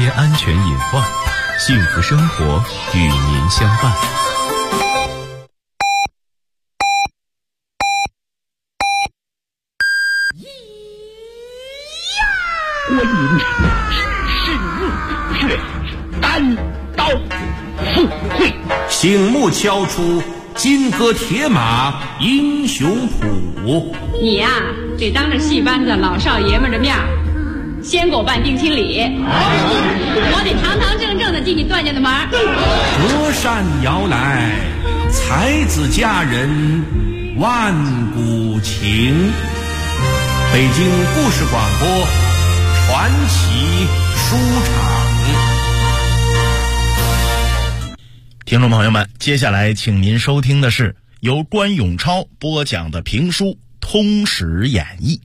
些安全隐患，幸福生活与您相伴。 观音只是入穴，单刀赴会， 醒目敲出金戈铁马英雄谱。 你呀，得当着戏班子老少爷们的面先给我办定亲礼，我得堂堂正正的进你段家的门。 隔山遥来，才子佳人万古情。北京故事广播传奇书场。 听众朋友们，接下来请您收听的是由关永超播讲的评书《通史演义》。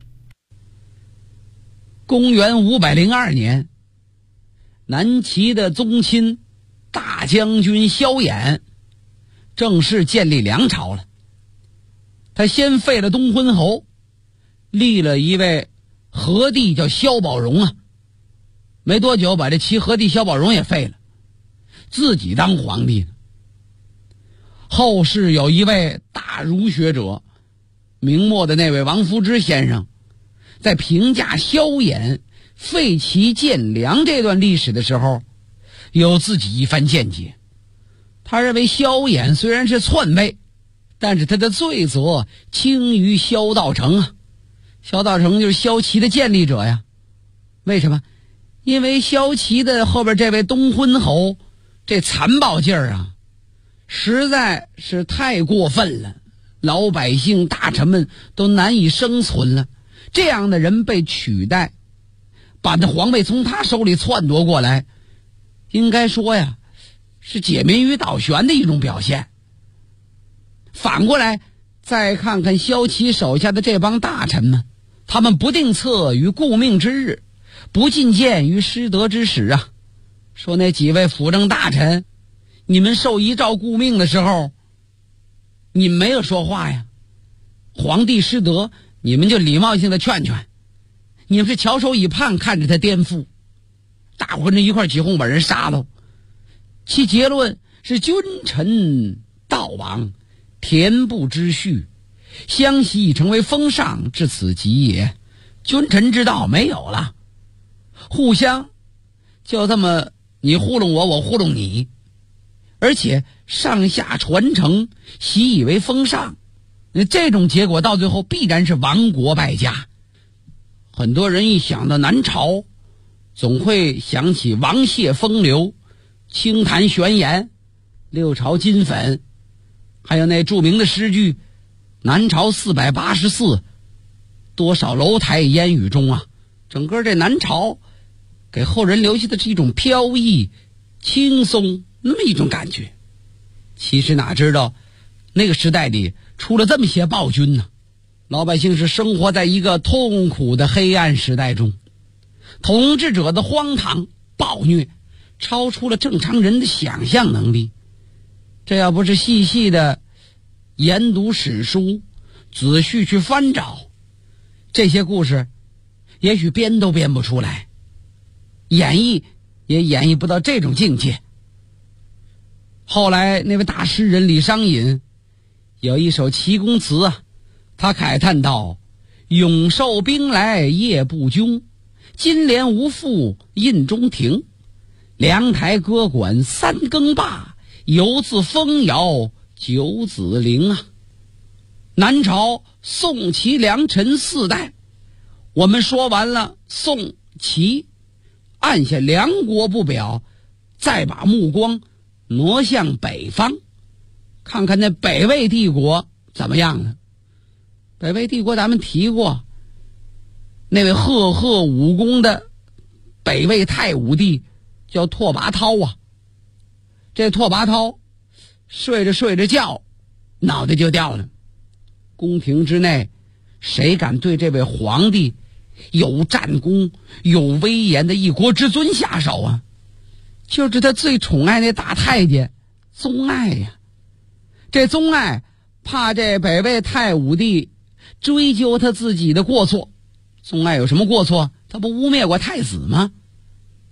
公元502年，南齐的宗亲大将军萧衍正式建立梁朝了。他先废了东昏侯，立了一位和帝叫萧宝融啊，没多久把这齐和帝萧宝融也废了，自己当皇帝呢。后世有一位大儒学者，明末的那位王夫之先生，在评价萧衍废齐建梁这段历史的时候，有自己一番见解。他认为萧衍虽然是篡位，但是他的罪责轻于萧道成啊。萧道成就是萧齐的建立者呀。为什么？因为萧齐的后边这位东昏侯，这残暴劲儿啊，实在是太过分了，老百姓大臣们都难以生存了。这样的人被取代，把这皇位从他手里篡夺过来，应该说呀，是解民于倒悬的一种表现。反过来再看看萧齐手下的这帮大臣们，他们不定策于顾命之日，不进谏于失德之时啊。说那几位辅政大臣，你们受遗诏顾命的时候，你们没有说话呀。皇帝失德，你们就礼貌性的劝劝，你们是翘首以盼看着他颠覆，大伙人一块起哄把人杀了。其结论是君臣道亡，田不知序，相习已成为风尚，至此极也。君臣之道没有了，互相就这么你糊弄我，我糊弄你，而且上下传承，习以为风尚，这种结果到最后必然是亡国败家。很多人一想到南朝，总会想起王谢风流、清谈玄言、六朝金粉，还有那著名的诗句南朝484，多少楼台烟雨中啊。整个这南朝给后人留下的是一种飘逸轻松那么一种感觉。其实哪知道那个时代里出了这么些暴君呢，老百姓是生活在一个痛苦的黑暗时代中，统治者的荒唐暴虐超出了正常人的想象能力。这要不是细细的研读史书，仔细去翻找，这些故事也许编都编不出来，演绎也演绎不到这种境界。后来那位大诗人李商隐有一首齐公词啊，他慨叹道：永受兵来夜不惊，金莲无复印中庭，凉台歌管三更罢，犹自风摇九子陵啊。南朝宋齐梁陈四代，我们说完了宋齐，按下梁国不表，再把目光挪向北方，看看那北魏帝国怎么样了。北魏帝国咱们提过，那位赫赫武功的北魏太武帝叫拓跋焘啊。这拓跋焘睡着睡着觉，脑袋就掉了。宫廷之内，谁敢对这位皇帝有战功有威严的一国之尊下手啊？就是他最宠爱那大太监宗爱呀。这宗爱怕这北魏太武帝追究他自己的过错。宗爱有什么过错？他不污蔑过太子吗？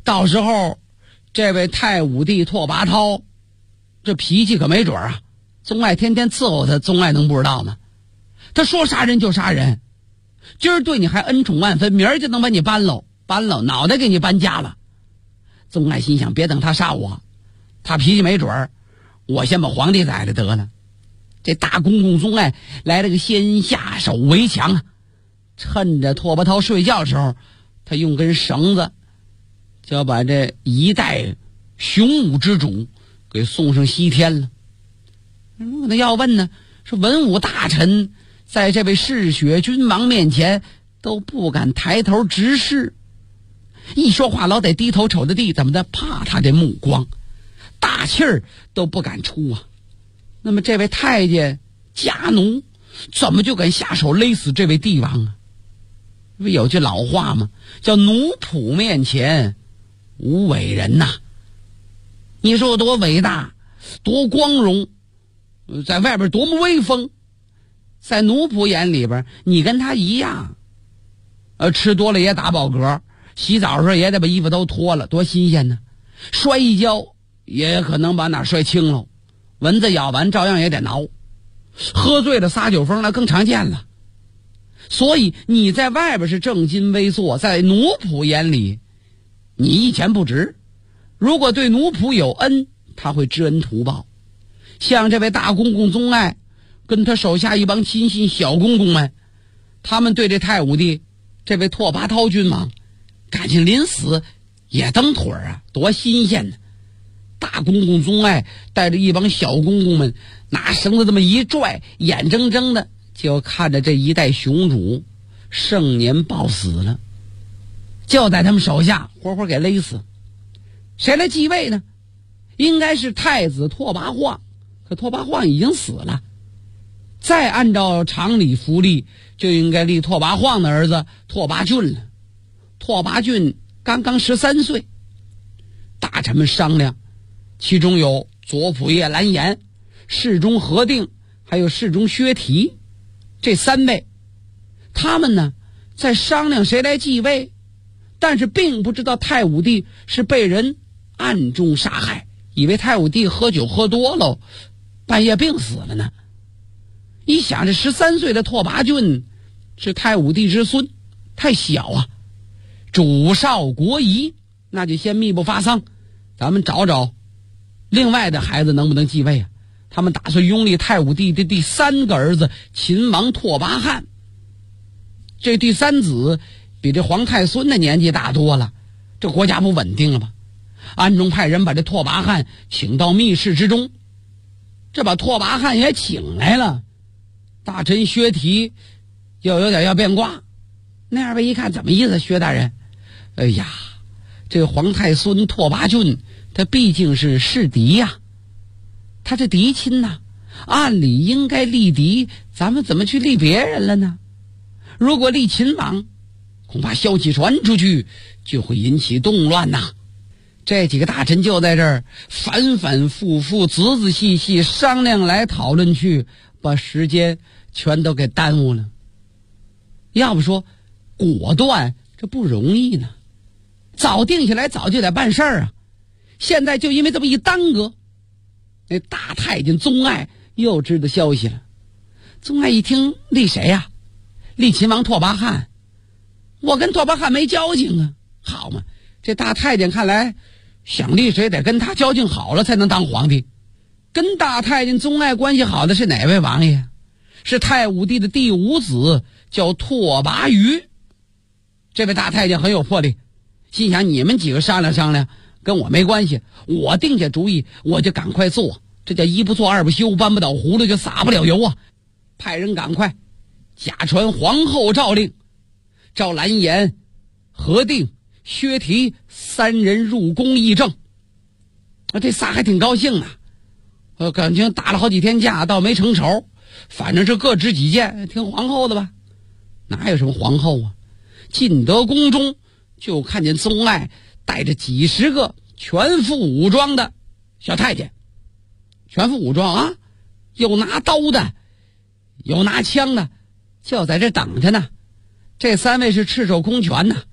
到时候这位太武帝拓跋焘这脾气可没准啊，宗爱天天伺候他，宗爱能不知道吗？他说杀人就杀人，今儿对你还恩宠万分，明儿就能把你搬喽，脑袋给你搬家了。宗爱心想，别等他杀我，他脾气没准儿，我先把皇帝宰了得了。这大公公宗爱来了个先下手为强啊，趁着拓跋焘睡觉的时候，他用根绳子就要把这一代雄武之主给送上西天了。那要问呢，是文武大臣在这位嗜血君王面前都不敢抬头直视，一说话老得低头瞅着地，怎么的？怕他这目光，大气儿都不敢出啊。那么这位太监家奴怎么就敢下手勒死这位帝王啊？不有句老话吗？叫奴仆面前无伟人呐。你说多伟大，多光荣，在外边多么威风，在奴仆眼里边你跟他一样，吃多了也打饱嗝，洗澡的时候也得把衣服都脱了，多新鲜呢。摔一跤也可能把哪摔青了，蚊子咬完照样也得挠，喝醉了撒酒疯那更常见了。所以你在外边是正襟危坐，在奴仆眼里你一钱不值。如果对奴仆有恩，他会知恩图报。像这位大公公宗爱跟他手下一帮亲信小公公们，他们对这太武帝这位拓跋焘君王感情临死也蹬腿啊，多新鲜呢。大公公宗爱带着一帮小公公们拿绳子这么一拽，眼睁睁的就看着这一代雄主盛年暴死了，就在他们手下活活给勒死。谁来继位呢？应该是太子拓跋晃，可拓跋晃已经死了。再按照常理福利，就应该立拓跋晃的儿子拓跋浚了。拓跋浚刚刚13岁，大臣们商量，其中有左仆射蓝颜、侍中何定，还有侍中薛提，这3位，他们呢在商量谁来继位，但是并不知道太武帝是被人暗中杀害，以为太武帝喝酒喝多了，半夜病死了呢。一想这13岁的拓跋浚是太武帝之孙，太小啊，主少国疑，那就先密不发丧，咱们找找另外的孩子能不能继位啊。他们打算拥立太武帝的第3个儿子秦王拓跋翰。这第3子比这皇太孙的年纪大多了，这国家不稳定了吗？暗中派人把这拓跋翰请到密室之中，这把拓跋翰也请来了。大臣薛提又有点要变卦，那二位一看，怎么意思？薛大人，哎呀，这个皇太孙拓跋浚他毕竟是世敌呀，他这嫡亲呐，按理应该立嫡，咱们怎么去立别人了呢？如果立秦王，恐怕消息传出去就会引起动乱呐。这几个大臣就在这儿反反复复、仔仔细细商量来讨论去，把时间全都给耽误了。要不说果断这不容易呢，早定下来早就得办事儿啊。现在就因为这么一耽搁，那大太监宗爱又知道消息了。宗爱一听，立谁呀？立秦王拓跋翰。我跟拓跋翰没交情啊。好嘛，这大太监看来想立谁得跟他交情好了才能当皇帝。跟大太监宗爱关系好的是哪位王爷？是太武帝的第5子，叫拓跋余。这位大太监很有魄力，心想你们几个商量商量，跟我没关系，我定下主意我就赶快做，这叫一不做二不休，搬不倒葫芦就撒不了油啊。派人赶快假传皇后诏令，召蓝颜、何定、薛提3人入宫议政。这仨还挺高兴啊，感情打了好几天架倒没成仇，反正是各执己见，听皇后的吧。哪有什么皇后啊？进得宫中就看见宗爱带着几10个全副武装的小太监，全副武装啊，有拿刀的，有拿枪的，就在这等着呢。这3位是赤手空拳呢，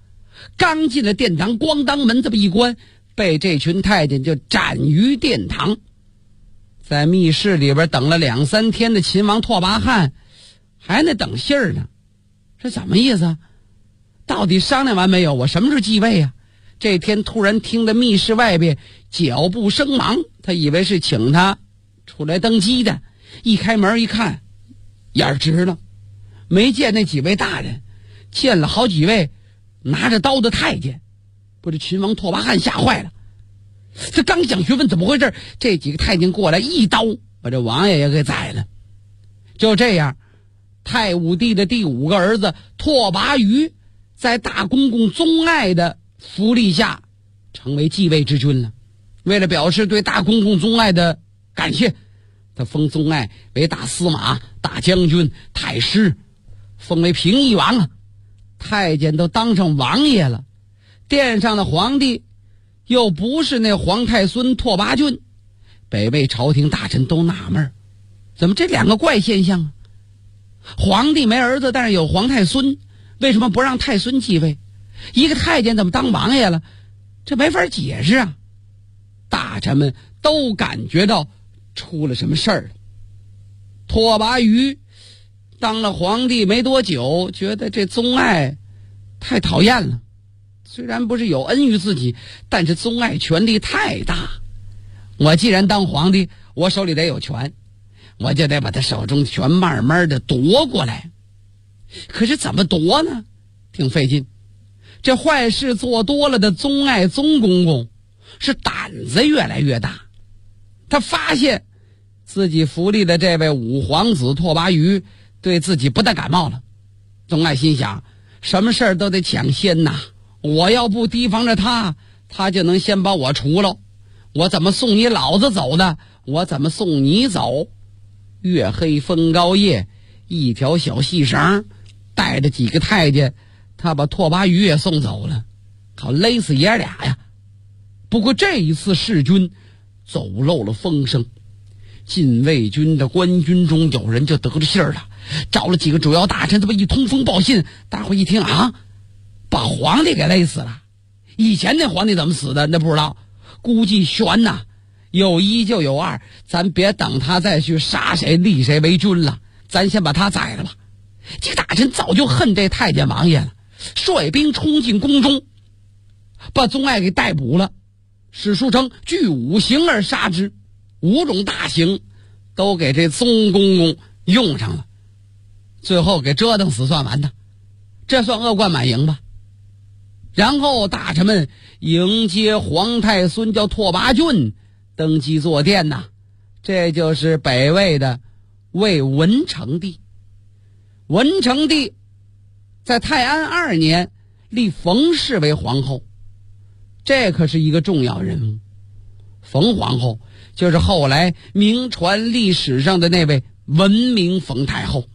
刚进了殿堂，咣当门这么一关，被这群太监就斩于殿堂。在密室里边等了2、3天的秦王拓跋汗还得等信儿呢，这怎么意思啊？到底商量完没有？我什么时候继位啊？这天突然听得密室外边脚步声忙，他以为是请他出来登基的，一开门一看，眼直了，没见那几位大人，见了好几位拿着刀的太监。不是秦王拓跋汗吓坏了，这刚想询问怎么回事，这几个太监过来一刀把这王爷也给宰了。就这样，太武帝的第5个儿子拓跋余在大公公宗爱的福利下成为继位之君了。为了表示对大公公宗爱的感谢，他封宗爱为大司马、大将军、太师，封为平邑王啊。太监都当上王爷了，殿上的皇帝又不是那皇太孙拓跋浚。北魏朝廷大臣都纳闷，怎么这2个怪现象啊？皇帝没儿子，但是有皇太孙，为什么不让太孙继位？一个太监怎么当王爷了？这没法解释啊！大臣们都感觉到出了什么事儿了。拓跋余当了皇帝没多久，觉得这宗爱太讨厌了。虽然不是有恩于自己，但是宗爱权力太大。我既然当皇帝，我手里得有权，我就得把他手中的权慢慢的夺过来。可是怎么夺呢？挺费劲。这坏事做多了的宗爱宗公公是胆子越来越大，他发现自己福利的这位5皇子拓跋余对自己不大感冒了。宗爱心想，什么事儿都得抢先呐，我要不提防着他，他就能先把我除了。我怎么送你老子走的？我怎么送你走？月黑风高夜，一条小细绳带着几个太监，他把拓跋余也送走了，好勒死爷俩呀。不过这一次弑君走漏了风声，禁卫军的官军中有人就得了信儿了，找了几个主要大臣，这么一通风报信，大伙一听啊，把皇帝给勒死了。以前那皇帝怎么死的那不知道，估计悬呐，有一就有二，咱别等他再去杀谁立谁为君了，咱先把他宰了吧。这个大臣早就恨这太监王爷了，率兵冲进宫中，把宗爱给逮捕了。史书称据5刑而杀之，5种大刑都给这宗公公用上了，最后给折腾死算完的，这算恶贯满盈吧。然后大臣们迎接皇太孙叫拓跋浚登基坐殿呐，这就是北魏的魏文成帝。文成帝在泰安2年立冯氏为皇后，这可是一个重要人物。冯皇后就是后来名传历史上的那位文明冯太后。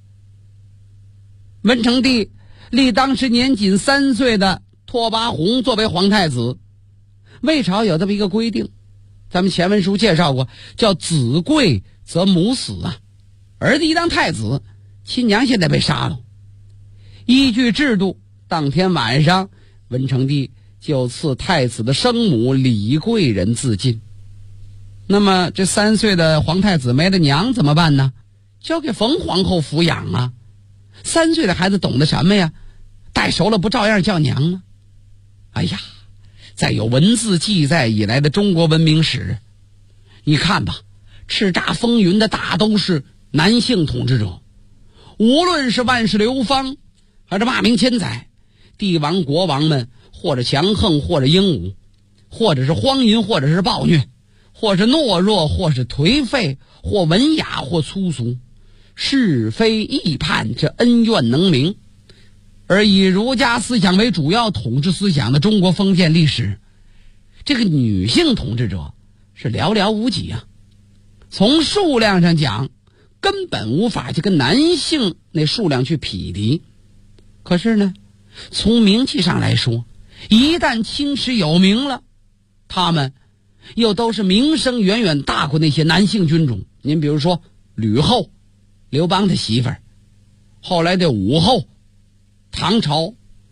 文成帝立当时年仅3岁的拓跋宏作为皇太子。魏朝有这么一个规定，咱们前文书介绍过，叫子贵则母死啊。儿子一当太子，亲娘现在被杀了。依据制度，当天晚上文成帝就赐太子的生母李贵人自尽。那么这3岁的皇太子没了娘怎么办呢？交给冯皇后抚养啊。3岁的孩子懂得什么呀？带熟了不照样叫娘吗？哎呀，在有文字记载以来的中国文明史，你看吧，叱咤风云的大都是男性统治者。无论是万世流芳还是骂名千载，帝王国王们或者强横或者英武，或者是荒淫或者是暴虐，或是懦弱或是颓废，或文雅或粗俗，是非议判，这恩怨能明。而以儒家思想为主要统治思想的中国封建历史，这个女性统治者是寥寥无几啊。从数量上讲，根本无法去跟男性那数量去匹敌。可是呢，从名气上来说，一旦青史有名了，他们又都是名声远远大过那些男性军种。您比如说吕后，刘邦的媳妇儿，后来的武后，唐朝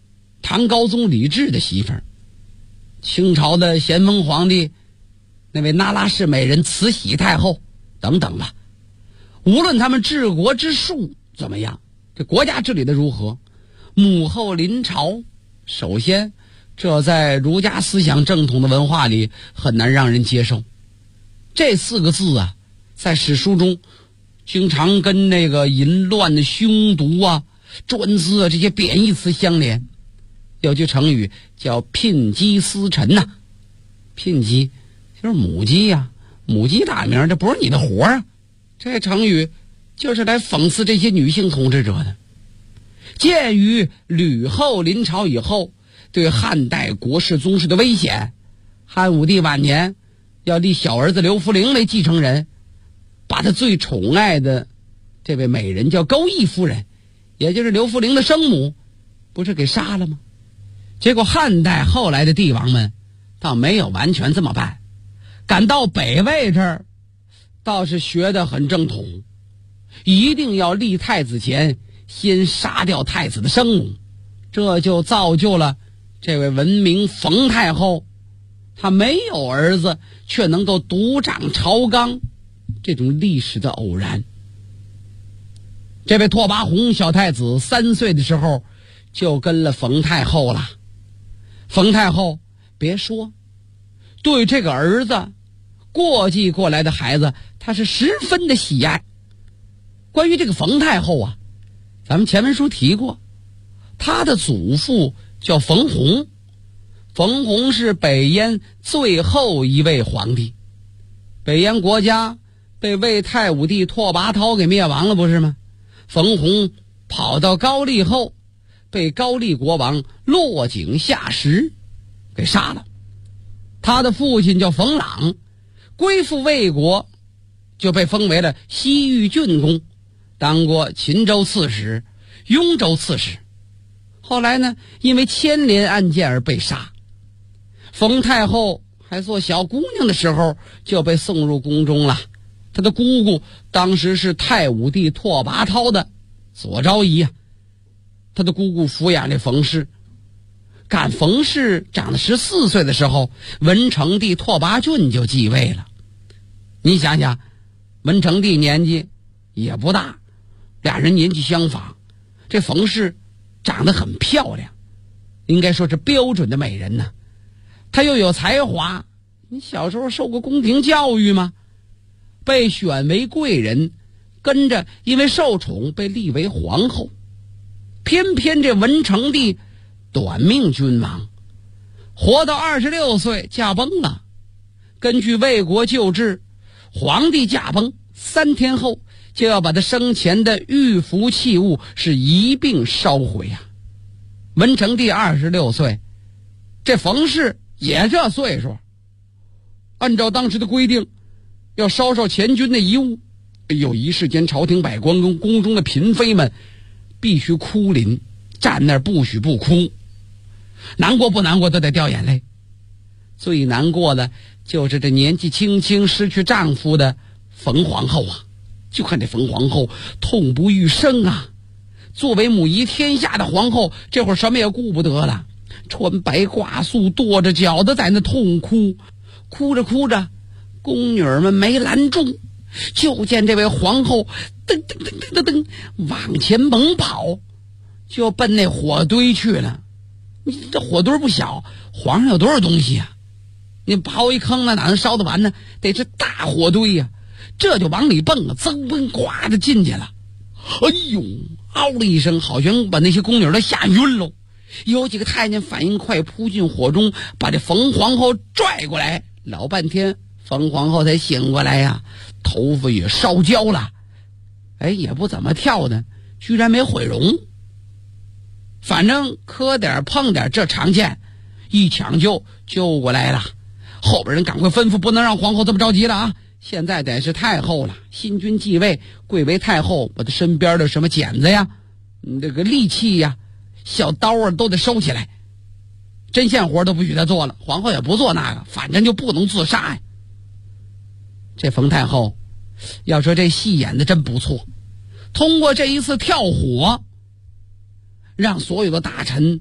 唐高宗李治的媳妇儿，清朝的咸丰皇帝那位那拉氏美人慈禧太后等等吧。无论他们治国之术怎么样，这国家治理的如何，母后临朝，首先这在儒家思想正统的文化里很难让人接受。这4个字啊，在史书中经常跟那个淫乱的凶毒啊、专资啊这些贬义词相连。有句成语叫牝鸡司晨呐，牝鸡就是母鸡呀，母鸡打鸣，这不是你的活啊。这成语就是来讽刺这些女性统治者的。鉴于吕后临朝以后对汉代国事宗室的危险，汉武帝晚年要立小儿子刘弗陵为继承人，把他最宠爱的这位美人叫钩弋夫人，也就是刘弗陵的生母，不是给杀了吗？结果汉代后来的帝王们倒没有完全这么办，赶到北魏这儿倒是学得很正统，一定要立太子前先杀掉太子的生母，这就造就了这位闻名冯太后她没有儿子却能够独掌朝纲这种历史的偶然。这位拓跋宏小太子3岁的时候就跟了冯太后了。冯太后别说，对这个儿子过继过来的孩子他是十分的喜爱。关于这个冯太后啊，咱们前文书提过，他的祖父叫冯弘，冯弘是北燕最后一位皇帝，北燕国家被魏太武帝拓跋焘给灭亡了不是吗？冯弘跑到高丽后被高丽国王落井下石给杀了。他的父亲叫冯朗，归附魏国就被封为了西域郡公，当过秦州刺史、雍州刺史。后来呢，因为牵连案件而被杀。冯太后还做小姑娘的时候就被送入宫中了。她的姑姑当时是太武帝拓跋焘的左昭仪啊。她的姑姑抚养这冯氏，赶冯氏长了14岁的时候，文成帝拓跋浚就继位了。你想想，文成帝年纪也不大，俩人年纪相仿，这冯氏长得很漂亮，应该说是标准的美人呢。她又有才华，你小时候受过宫廷教育吗？被选为贵人，跟着因为受宠被立为皇后。偏偏这文成帝短命君王，活到26岁驾崩了。根据魏国旧制，皇帝驾崩3天后就要把他生前的玉符器物是一并烧毁啊。文成帝26岁，这冯氏也这岁数，按照当时的规定要烧前军的遗物。有一时间朝廷百官跟宫中的嫔妃们必须哭临，站那儿不许不哭，难过不难过都得掉眼泪。最难过的就是这年纪轻轻失去丈夫的冯皇后啊。就看这冯皇后痛不欲生啊。作为母仪天下的皇后，这会儿什么也顾不得了，穿白褂素跺着脚的在那痛哭。哭着哭着，宫女们没拦住，就见这位皇后噔噔噔噔噔噔往前猛跑，就奔那火堆去了。你这火堆不小，皇上有多少东西啊？你刨一坑哪能烧得完呢？得是大火堆呀。这就往里蹦啊，噌蹦呱的进去了。哎呦，嗷了一声，好像把那些宫女都吓晕了。有几个太监反应快，扑进火中，把这冯皇后拽过来。老半天冯皇后才醒过来呀，头发也烧焦了，哎，也不怎么跳的，居然没毁容。反正磕点碰点这常见，一抢救过来了。后边人赶快吩咐，不能让皇后这么着急了啊！现在得是太后了，新君继位，贵为太后，把她身边的什么剪子呀、这个利器呀、小刀啊都得收起来，针线活都不许她做了。皇后也不做那个，反正就不能自杀呀。这冯太后要说这戏演的真不错，通过这一次跳火，让所有的大臣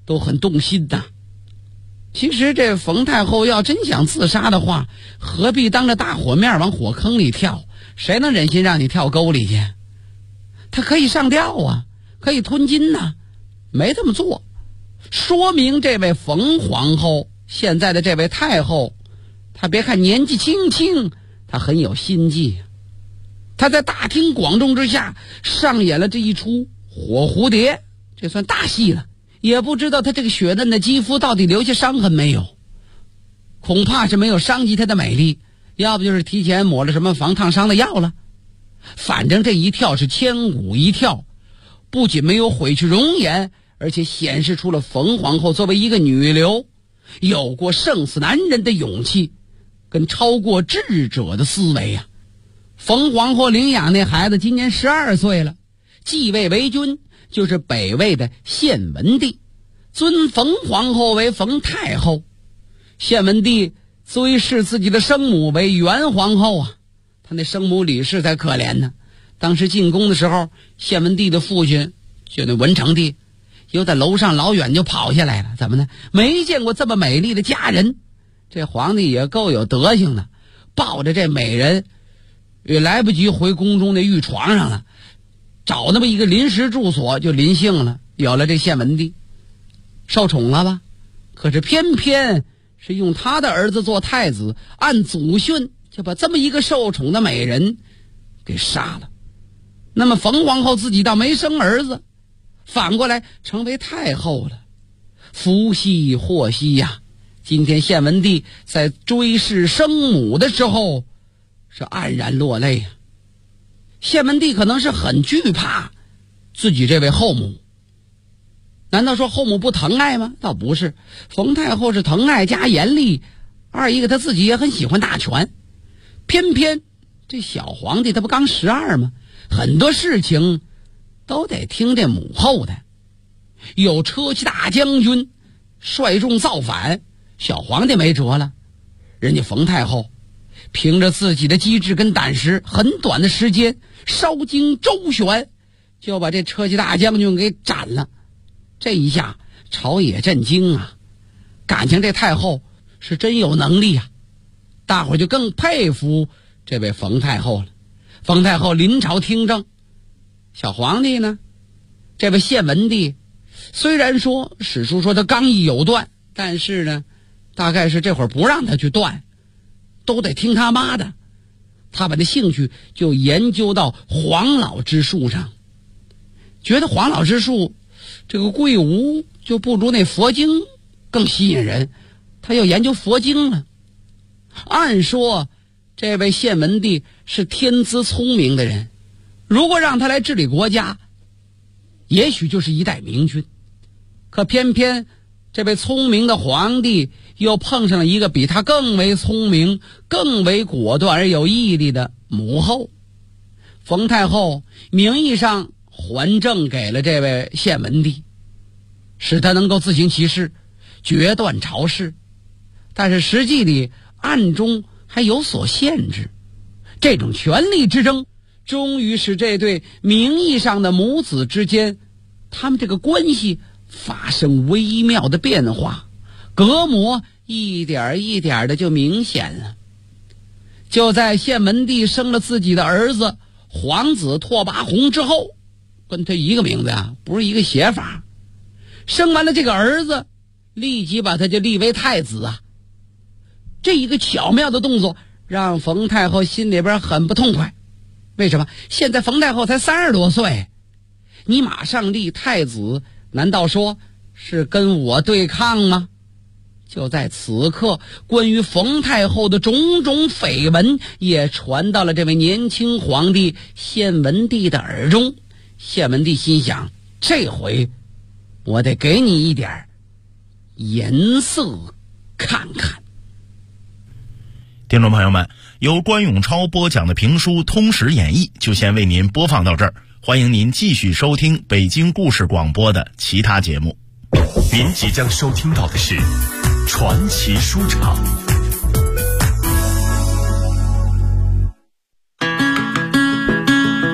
都很动心呐。其实这冯太后要真想自杀的话，何必当着大伙面往火坑里跳？谁能忍心让你跳沟里去？他可以上吊啊，可以吞金呐，没这么做，说明这位冯皇后，现在的这位太后，她别看年纪轻轻，她很有心计。她在大庭广众之下上演了这一出火蝴蝶，这算大戏了。也不知道她这个雪嫩的肌肤到底留下伤痕没有，恐怕是没有伤及她的美丽，要不就是提前抹了什么防烫伤的药了。反正这一跳是千古一跳，不仅没有毁去容颜，而且显示出了冯皇后作为一个女流，有过胜死男人的勇气，跟超过智者的思维啊。冯皇后领养那孩子今年12岁了，继位为君，就是北魏的献文帝，尊冯皇后为冯太后。献文帝追谥自己的生母为元皇后啊，他那生母李氏才可怜呢。当时进宫的时候，献文帝的父亲就那文成帝又在楼上老远就跑下来了，怎么呢？没见过这么美丽的佳人。这皇帝也够有德行的，抱着这美人也来不及回宫中的御床上了，找那么一个临时住所就临幸了，有了这献文帝，受宠了吧？可是偏偏是用他的儿子做太子，按祖训就把这么一个受宠的美人给杀了。那么冯皇后自己倒没生儿子，反过来成为太后了。福兮祸兮呀！今天献文帝在追谥生母的时候是黯然落泪啊。献文帝可能是很惧怕自己这位后母，难道说后母不疼爱吗？倒不是，冯太后是疼爱加严厉，二一个他自己也很喜欢大权，偏偏这小皇帝他不刚12吗？很多事情都得听这母后的。有车骑大将军率众造反，小皇帝没辙了，人家冯太后凭着自己的机智跟胆识，很短的时间烧经周旋，就把这车骑大将军给斩了。这一下朝野震惊啊，感情这太后是真有能力啊，大伙就更佩服这位冯太后了。冯太后临朝听政，小皇帝呢，这位献文帝虽然说史书说他刚毅有断，但是呢大概是这会儿不让他去断，都得听他妈的。他把这兴趣就研究到黄老之术上，觉得黄老之术这个贵无就不如那佛经更吸引人，他又研究佛经了。按说这位献文帝是天资聪明的人，如果让他来治理国家，也许就是一代明君。可偏偏这位聪明的皇帝又碰上了一个比他更为聪明、更为果断而有毅力的母后。冯太后名义上还政给了这位献文帝，使他能够自行其事，决断朝事，但是实际里暗中还有所限制。这种权力之争终于使这对名义上的母子之间，他们这个关系发生微妙的变化，隔膜一点一点的就明显了。就在献文帝生了自己的儿子皇子拓跋宏之后，跟他一个名字啊，不是一个写法。生完了这个儿子，立即把他就立为太子啊。这一个巧妙的动作让冯太后心里边很不痛快。为什么？现在冯太后才30多岁，你马上立太子，难道说是跟我对抗吗？就在此刻，关于冯太后的种种绯闻也传到了这位年轻皇帝献文帝的耳中。献文帝心想，这回我得给你一点颜色看看。 听众朋友们，由关永超播讲的评书《通史演义》就先为您播放到这儿，欢迎您继续收听北京故事广播的其他节目。 您即将收听到的是传奇书场。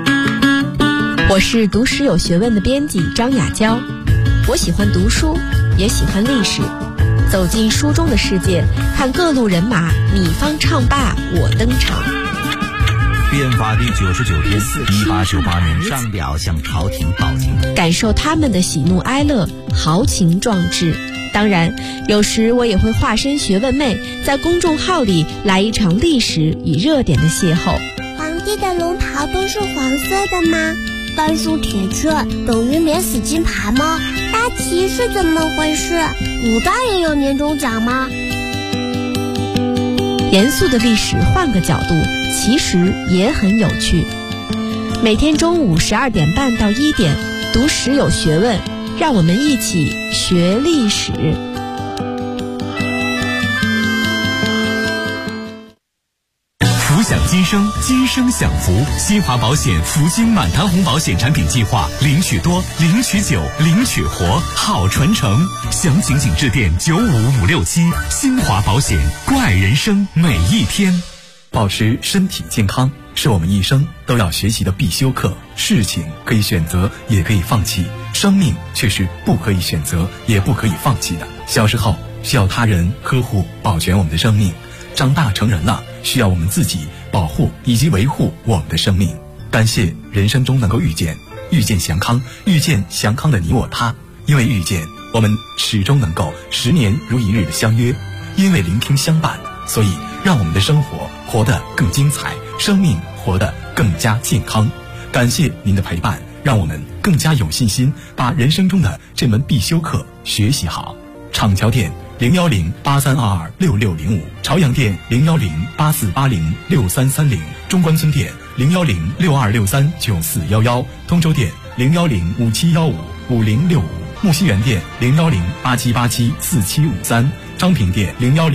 我是读史有学问的编辑张雅娇，我喜欢读书， 也喜欢历史。走进书中的世界，看各路人马，你方唱罢我登场。 变法第99天，1898年上表向朝廷报警， 感受他们的喜怒哀乐，豪情壮志。当然，有时我也会化身学问妹，在公众号里来一场历史与热点的邂逅。 皇帝的龙袍都是黄色的吗？甘肃铁雀等于免死金牌吗？大旗是怎么回事？古代也有年终奖吗？ 严肃的历史换个角度，其实也很有趣。每天中午12点半到1点，读史有学问，让我们一起学历史。 福享今生，今生享福。新华保险福金满堂红保险产品计划，领取多，领取久，领取活，好传承。详情请致电95567。新华保险，关爱人生每一天。 保持身体健康是我们一生都要学习的必修课。事情可以选择，也可以放弃，生命却是不可以选择，也不可以放弃的。小时候需要他人呵护保全我们的生命，长大成人了需要我们自己保护以及维护我们的生命。感谢人生中能够遇见祥康，遇见祥康的你我他。因为遇见，我们始终能够10年如一日的相约；因为聆听相伴，所以让我们的生活活得更精彩，生命活得更加健康。感谢您的陪伴，让我们更加有信心把人生中的这门必修课学习好。厂桥店01083226605，朝阳店01084806330，中关村店01062639411，通州店01057155065，木樨园店01087874753，昌平店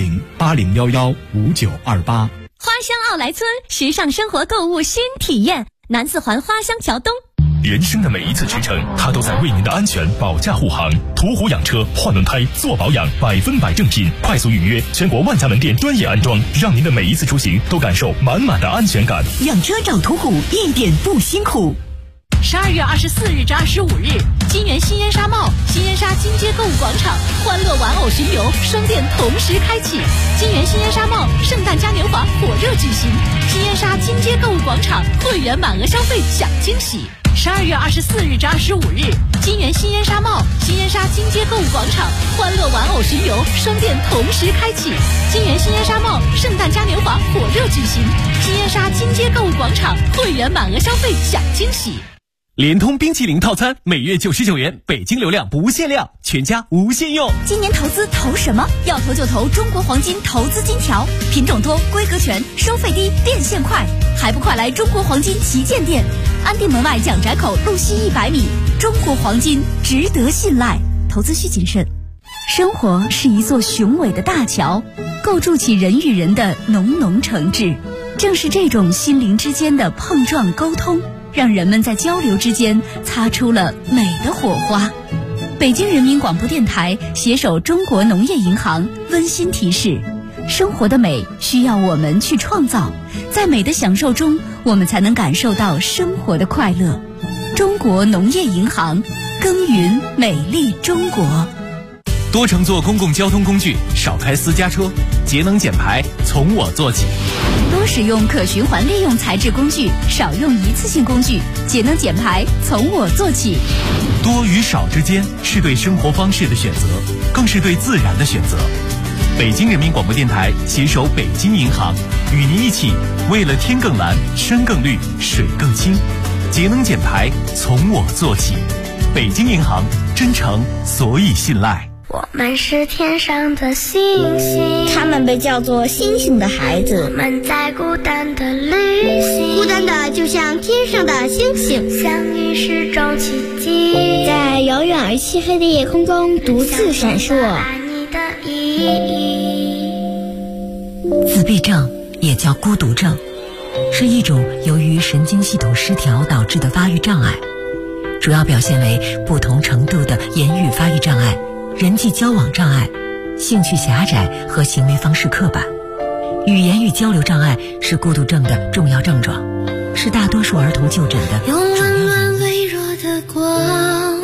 01080115928。 花乡奥莱村，时尚生活购物新体验，南四环花乡桥东。 人生的每一次驰骋，它都在为您的安全保驾护航。途虎养车换轮胎做保养，100%正品，快速预约，全国万家门店专业安装，让您的每一次出行都感受满满的安全感。 养车找途虎，一点不辛苦。12月24日至25日，金源新烟纱帽、新烟纱金街购物广场欢乐玩偶巡游双店同时开启，金源新烟纱帽圣诞嘉年华火热举行，新烟纱金街购物广场会员满额消费享惊喜。12月24日至25日，金源新烟纱帽、新烟纱金街购物广场欢乐玩偶巡游双店同时开启，金源新烟纱帽圣诞嘉年华火热举行，新烟纱金街购物广场会员满额消费享惊喜。 联通冰淇淋套餐每月99元，北京流量不限量，全家无限用。 今年投资投什么？要投就投中国黄金投资金条，品种多，规格全，收费低，变现快，还不快来中国黄金旗舰店，安定门外蒋宅口路西100米。中国黄金值得信赖，投资需谨慎。生活是一座雄伟的大桥，构筑起人与人的浓浓诚挚。正是这种心灵之间的碰撞沟通，让人们在交流之间擦出了美的火花。北京人民广播电台携手中国农业银行温馨提示：生活的美需要我们去创造，在美的享受中，我们才能感受到生活的快乐。中国农业银行，耕耘美丽中国。 多乘坐公共交通工具，少开私家车，节能减排从我做起。 多使用可循环利用材质工具，少用一次性工具，节能减排从我做起。 多与少之间是对生活方式的选择，更是对自然的选择。北京人民广播电台携手北京银行，与您一起为了天更蓝、山更绿、水更清，节能减排从我做起。北京银行，真诚所以信赖。 我们是天上的星星， 他们被叫做星星的孩子。 我们在孤单的旅行， 孤单的就像天上的星星， 相遇是种奇迹， 在遥远而漆黑的夜空中独自闪烁。 爱你的意义。 自闭症也叫孤独症，是一种由于神经系统失调导致的发育障碍，主要表现为不同程度的言语发育障碍、人际交往障碍、兴趣狭窄和行为方式刻板。语言与交流障碍是孤独症的重要症状，是大多数儿童就诊的主要原因。 用温暖微弱的光， 关注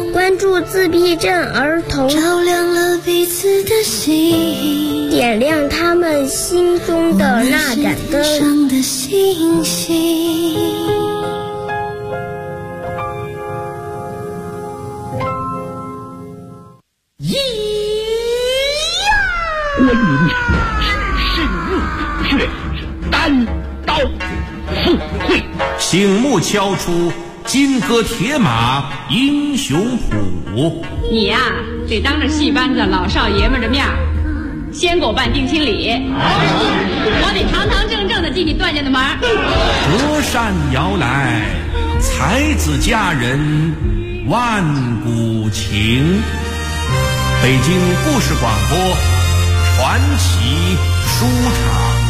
助自闭症儿童， 照亮了彼此的心， 点亮他们心中的那盏灯。 上的星星， 关云至深入却单刀赴会， 醒目敲出金戈铁马英雄谱。 你呀，得当着戏班子老少爷们的面先给我办定亲礼，我得堂堂正正的进你段家的门。 隔山遥来，才子佳人万古情。北京故事广播传奇书场。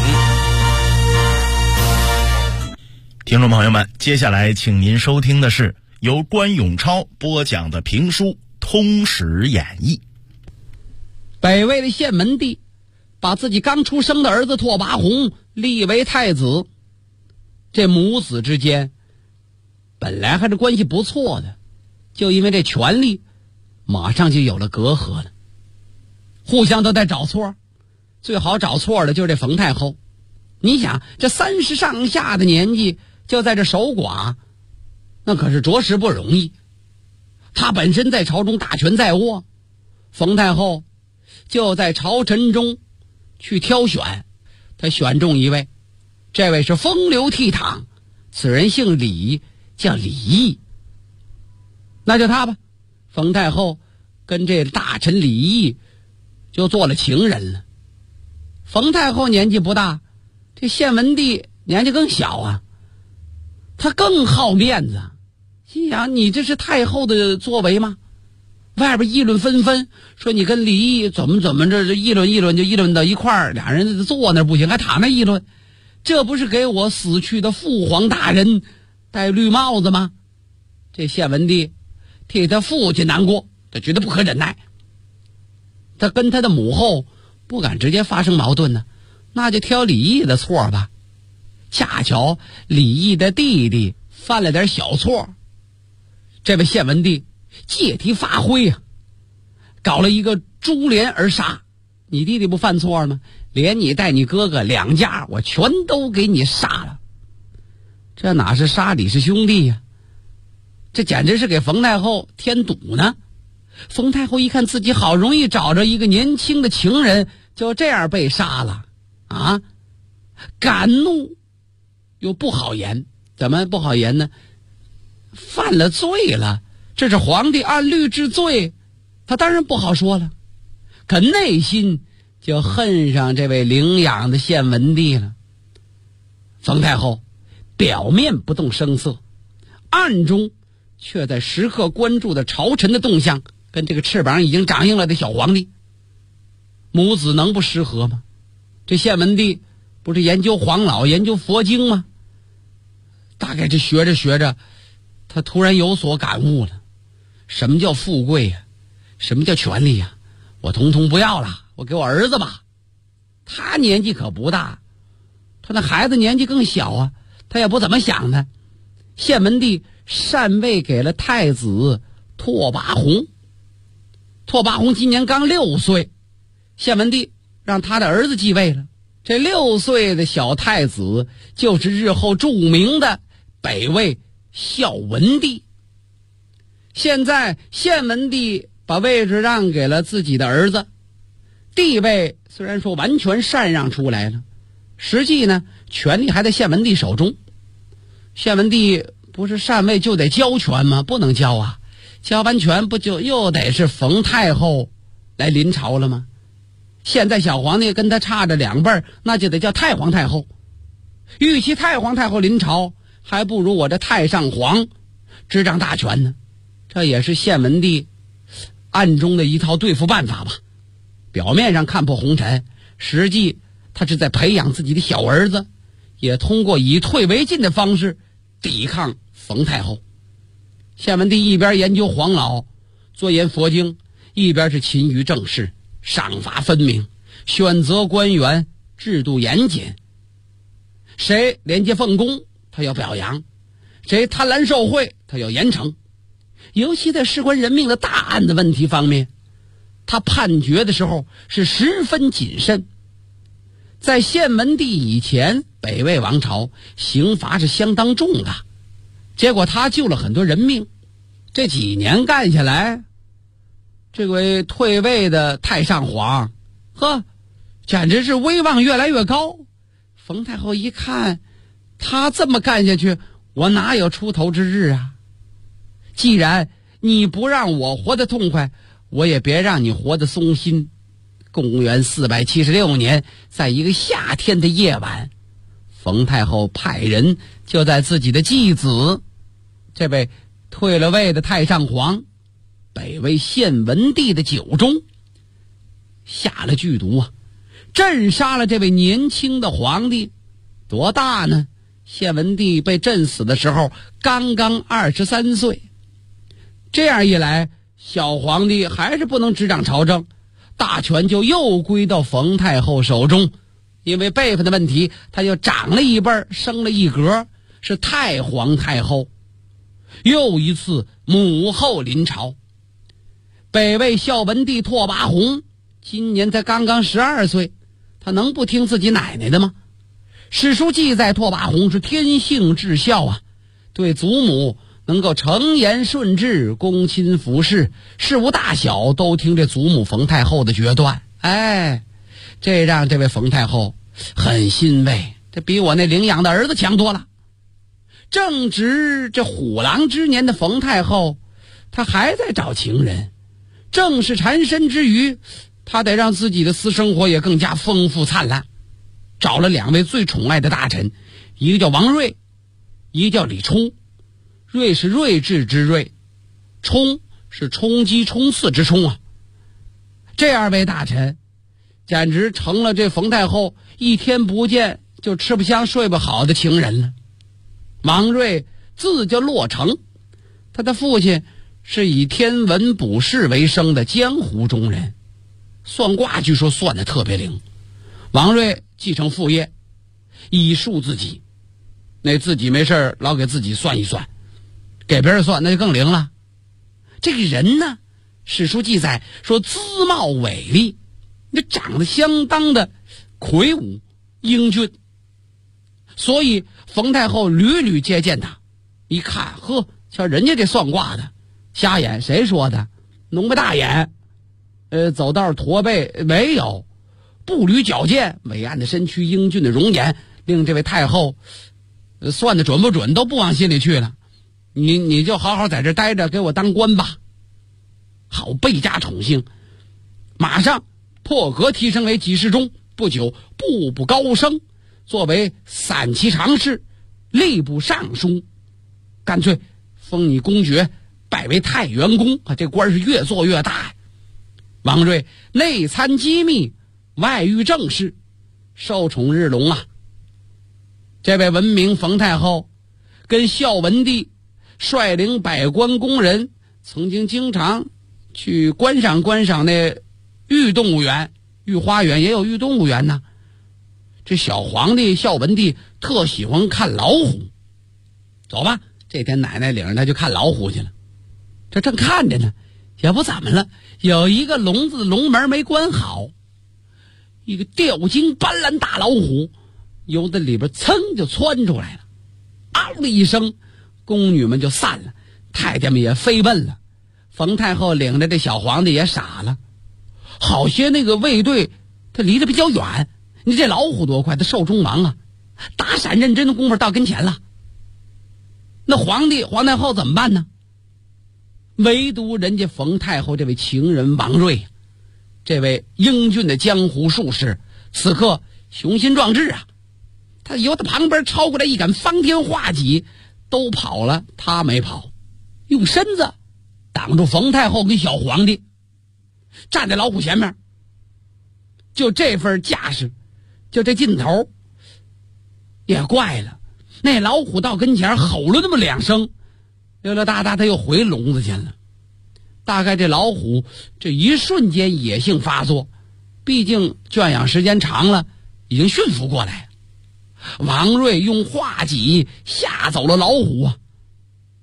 听众朋友们，接下来请您收听的是由关永超播讲的评书《通史演义》。 北魏的献文帝把自己刚出生的儿子拓跋宏立为太子，这母子之间本来还是关系不错的，就因为这权力马上就有了隔阂了，互相都在找错，最好找错的就是这冯太后。你想这30上下的年纪就在这守寡，那可是着实不容易。他本身在朝中大权在握，冯太后就在朝臣中去挑选，他选中一位，这位是风流倜傥，此人姓李，叫李毅。那就他吧，冯太后跟这大臣李毅就做了情人了。冯太后年纪不大，这献文帝年纪更小啊，他更好面子，心想你这是太后的作为吗？外边议论纷纷，说你跟李毅怎么着，议论议论就议论到一块儿，俩人坐那不行，还躺那议论，这不是给我死去的父皇大人戴绿帽子吗？这献文帝替他父亲难过，他觉得不可忍耐，他跟他的母后不敢直接发生矛盾呢，那就挑李毅的错吧。恰巧李毅的弟弟犯了点小错，这位献文帝借题发挥啊，搞了一个株连而杀。你弟弟不犯错吗？连你带你哥哥两家我全都给你杀了，这哪是杀李氏兄弟呀，这简直是给冯太后添堵呢。冯太后一看自己好容易找着一个年轻的情人，就这样被杀了啊，敢怒又不好言。怎么不好言呢？犯了罪了，这是皇帝按律治罪，他当然不好说了，可内心就恨上这位领养的献文帝了。冯太后表面不动声色，暗中却在时刻关注着朝臣的动向，跟这个翅膀已经长硬了的小皇帝。母子能不失和吗？这献文帝不是研究黄老研究佛经吗？大概这学着学着，他突然有所感悟了。什么叫富贵呀？什么叫权力呀？我统统不要了，我给我儿子吧。他年纪可不大，他那孩子年纪更小啊，他也不怎么想的。献文帝禅位给了太子拓跋宏，拓跋宏今年刚6岁，献文帝让他的儿子继位了。这6岁的小太子就是日后著名的北魏孝文帝。现在献文帝把位置让给了自己的儿子，地位虽然说完全禅让出来了，实际呢权力还在献文帝手中。献文帝不是禅位就得交权吗？不能交啊，交完权不就又得是冯太后来临朝了吗？现在小皇帝跟他差着2辈，那就得叫太皇太后。与其太皇太后临朝，还不如我这太上皇执掌大权呢。这也是献文帝暗中的一套对付办法吧。表面上看破红尘，实际他是在培养自己的小儿子，也通过以退为进的方式抵抗冯太后。献文帝一边研究黄老钻研佛经，一边是勤于政事，赏罚分明，选择官员制度严谨，谁廉洁奉公他要表扬，谁贪婪受贿他要严惩。 尤其在事关人命的大案的问题方面，他判决的时候是十分谨慎。在献文帝以前，北魏王朝刑罚是相当重的，结果他救了很多人命。这几年干下来，这位退位的太上皇，简直是威望越来越高。冯太后一看，他这么干下去，我哪有出头之日啊？既然你不让我活得痛快，我也别让你活得松心。公元476年，在一个夏天的夜晚，冯太后派人就在自己的继子，这位退了位的太上皇，北魏献文帝的酒中下了剧毒啊，镇杀了这位年轻的皇帝。多大呢？献文帝被镇死的时候刚刚23岁。这样一来，小皇帝还是不能执掌朝政，大权就又归到冯太后手中。因为辈分的问题，他就长了一辈，升了一格，是太皇太后。又一次母后临朝，北魏孝文帝拓跋宏今年才刚刚12岁，他能不听自己奶奶的吗？史书记载，拓跋宏是天性至孝啊，对祖母能够承言顺治，恭亲服侍，事无大小都听这祖母冯太后的决断。这让这位冯太后很欣慰，这比我那领养的儿子强多了。正值这虎狼之年的冯太后，她还在找情人，正是缠身之余，她得让自己的私生活也更加丰富灿烂。找了2位最宠爱的大臣，一个叫王睿，一个叫李冲。睿是睿智之睿，冲是冲击冲刺之冲啊。这2位大臣简直成了这冯太后一天不见就吃不香睡不好的情人了。王睿字叫骆成，他的父亲是以天文卜筮为生的江湖中人，算卦据说算得特别灵。王睿继承父业，医术自己，那自己没事老给自己算一算，给别人算那就更灵了。这个人呢，史书记载说姿貌伟丽，那长得相当的魁梧英俊，所以冯太后屡屡接见他。一看，瞧人家这算卦的瞎眼，谁说的？浓眉大眼，走道驼背，没有。步履矫健，伟岸的身躯，英俊的容颜，令这位太后算得准不准都不往心里去了。你就好好在这待着，给我当官吧。好，倍加宠幸，马上破格提升为给事中，不久步步高升，作为散骑常侍、吏部尚书，干脆封你公爵，拜为太原公，这官是越做越大。王睿内参机密，外御政事，受宠日隆啊。这位文明冯太后跟孝文帝率领百官宫人，曾经经常去观赏那御动物园，御花园也有御动物园呢。这小皇帝孝文帝特喜欢看老虎，走吧，这天奶奶领着他就看老虎去了。这正看着呢，也不怎么了，有一个笼子的笼门没关好，一个吊睛斑斓大老虎由那里边噌就窜出来了，嗷的一声，宫女们就散了，太监们也飞奔了。冯太后领着这小皇帝也傻了，好些那个卫队他离得比较远，你这老虎多快，他寿终忙啊，打闪认真的功夫到跟前了。那皇太后怎么办呢？唯独人家冯太后这位情人王睿，这位英俊的江湖术士，此刻雄心壮志啊，他由他旁边超过来一杆方天画戟，都跑了，他没跑，用身子挡住冯太后跟小皇帝，站在老虎前面。就这份架势，就这劲头，也怪了，那老虎到跟前吼了那么2声，溜溜达达他又回笼子去了。大概这老虎这一瞬间野性发作，毕竟圈养时间长了，已经驯服过来了。王睿用画戟吓走了老虎啊，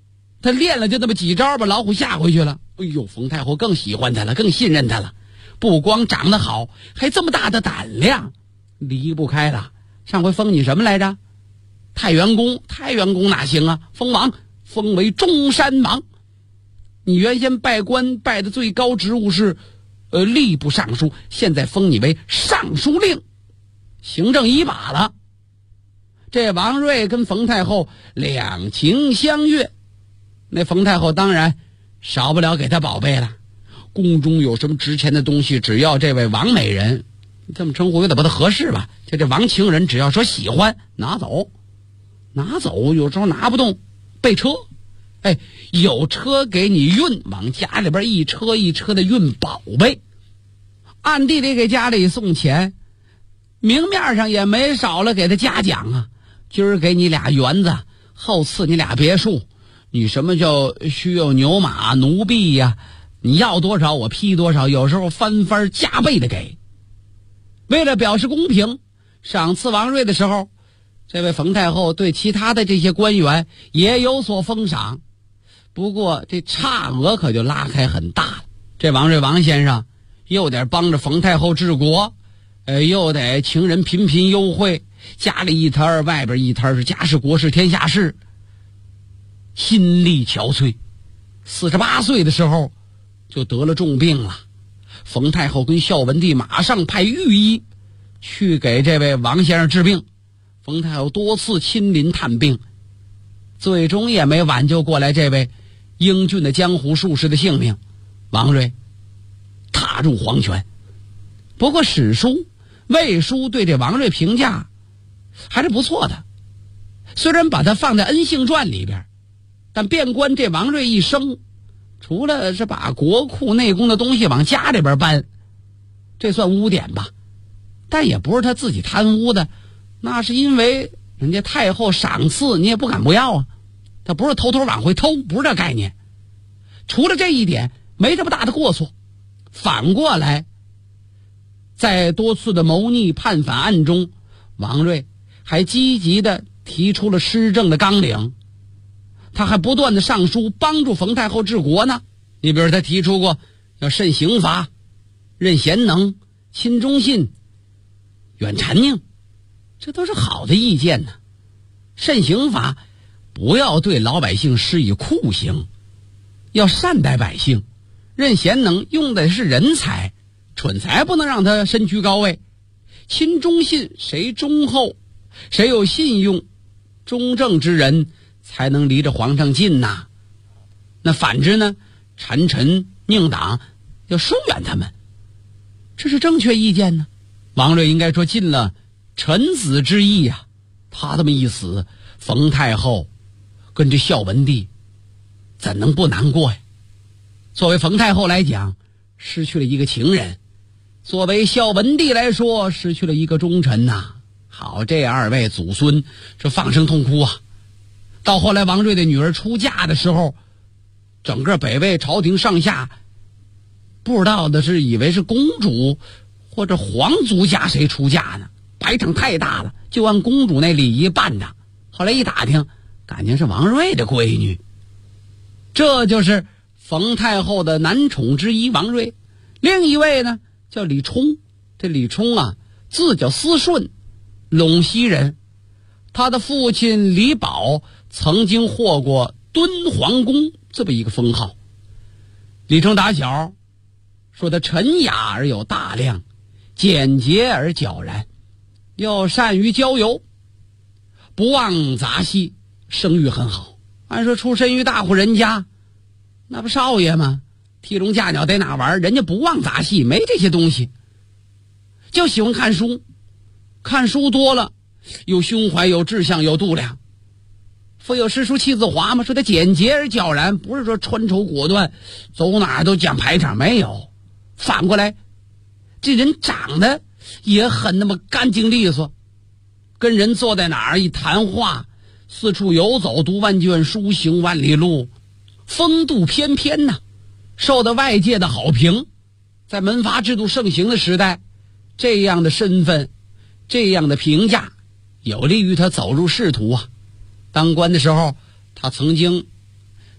他练了就那么几招把老虎吓回去了。哎呦，冯太后更喜欢他了，更信任他了，不光长得好，还这么大的胆量，离不开了。上回封你什么来着？太原公。太原公哪行啊？封王，封为中山王。你原先拜官拜的最高职务是吏部尚书，现在封你为尚书令，行政一把了。这王睿跟冯太后两情相悦，那冯太后当然少不了给他宝贝了。宫中有什么值钱的东西，只要这位王美人，这么称呼有点不太合适吧，就这王情人只要说喜欢，拿走。拿走有时候拿不动，备车。哎，有车给你运，往家里边一车一车的运宝贝，暗地里给家里送钱，明面上也没少了给他嘉奖啊。今儿给你俩园子，后赐你俩别墅，你什么叫需要牛马奴婢呀？你要多少我批多少，有时候翻番加倍的给。为了表示公平，赏赐王睿的时候，这位冯太后对其他的这些官员也有所封赏。不过这差额可就拉开很大了。这王睿王先生又得帮着冯太后治国，又得情人频频幽会，家里一摊外边一摊，是家事国事天下事，心力憔悴。48岁的时候就得了重病了。冯太后跟孝文帝马上派御医去给这位王先生治病。冯太后多次亲临探病，最终也没挽救过来这位英俊的江湖术士的性命。王睿踏入黄泉。不过史书魏书对这王睿评价还是不错的，虽然把他放在恩幸传里边，但遍观这王睿一生，除了是把国库内宫的东西往家里边搬，这算污点吧，但也不是他自己贪污的，那是因为人家太后赏赐，你也不敢不要啊。他不是偷偷往回偷，不是这概念。除了这一点没这么大的过错。反过来，在多次的谋逆叛反案中，王睿还积极的提出了施政的纲领，他还不断的上书帮助冯太后治国呢。你比如他提出过要慎刑罚、任贤能、亲忠信、远谗佞，这都是好的意见呢。慎刑罚，不要对老百姓施以酷刑，要善待百姓。任贤能，用的是人才，蠢才不能让他身居高位。亲忠信，谁忠厚，谁有信用、忠正之人才能离着皇上近呐。那反之呢，谗臣佞党，要疏远他们，这是正确意见呢。王睿应该说尽了臣子之义啊。他这么一死，冯太后跟这孝文帝怎能不难过呀？作为冯太后来讲，失去了一个情人；作为孝文帝来说，失去了一个忠臣呐。好，这二位祖孙是放声痛哭啊。到后来王睿的女儿出嫁的时候，整个北魏朝廷上下不知道的是以为是公主或者皇族家谁出嫁呢，排场太大了，就按公主那礼仪办的。后来一打听，感情是王睿的闺女。这就是冯太后的男宠之一王睿。另一位呢叫李冲。这李冲啊，字叫思顺，陇西人。他的父亲李宝曾经获过敦煌公这么一个封号。李冲打小说他沉雅而有大量，简洁而皎然，又善于交游，不忘杂戏，声誉很好。按说出身于大户人家，那不少爷吗？踢龙架鸟得哪玩，人家不忘杂戏，没这些东西，就喜欢看书。看书多了，有胸怀，有志向，有度量。复有诗书气自华嘛，说他简洁而皎然，不是说穿绸果断，走哪都讲排场，没有。反过来，这人长得也很那么干净利索，跟人坐在哪儿一谈话，四处游走，读万卷书，行万里路，风度翩翩呐，受到外界的好评。在门阀制度盛行的时代，这样的身份，这样的评价，有利于他走入仕途啊。当官的时候，他曾经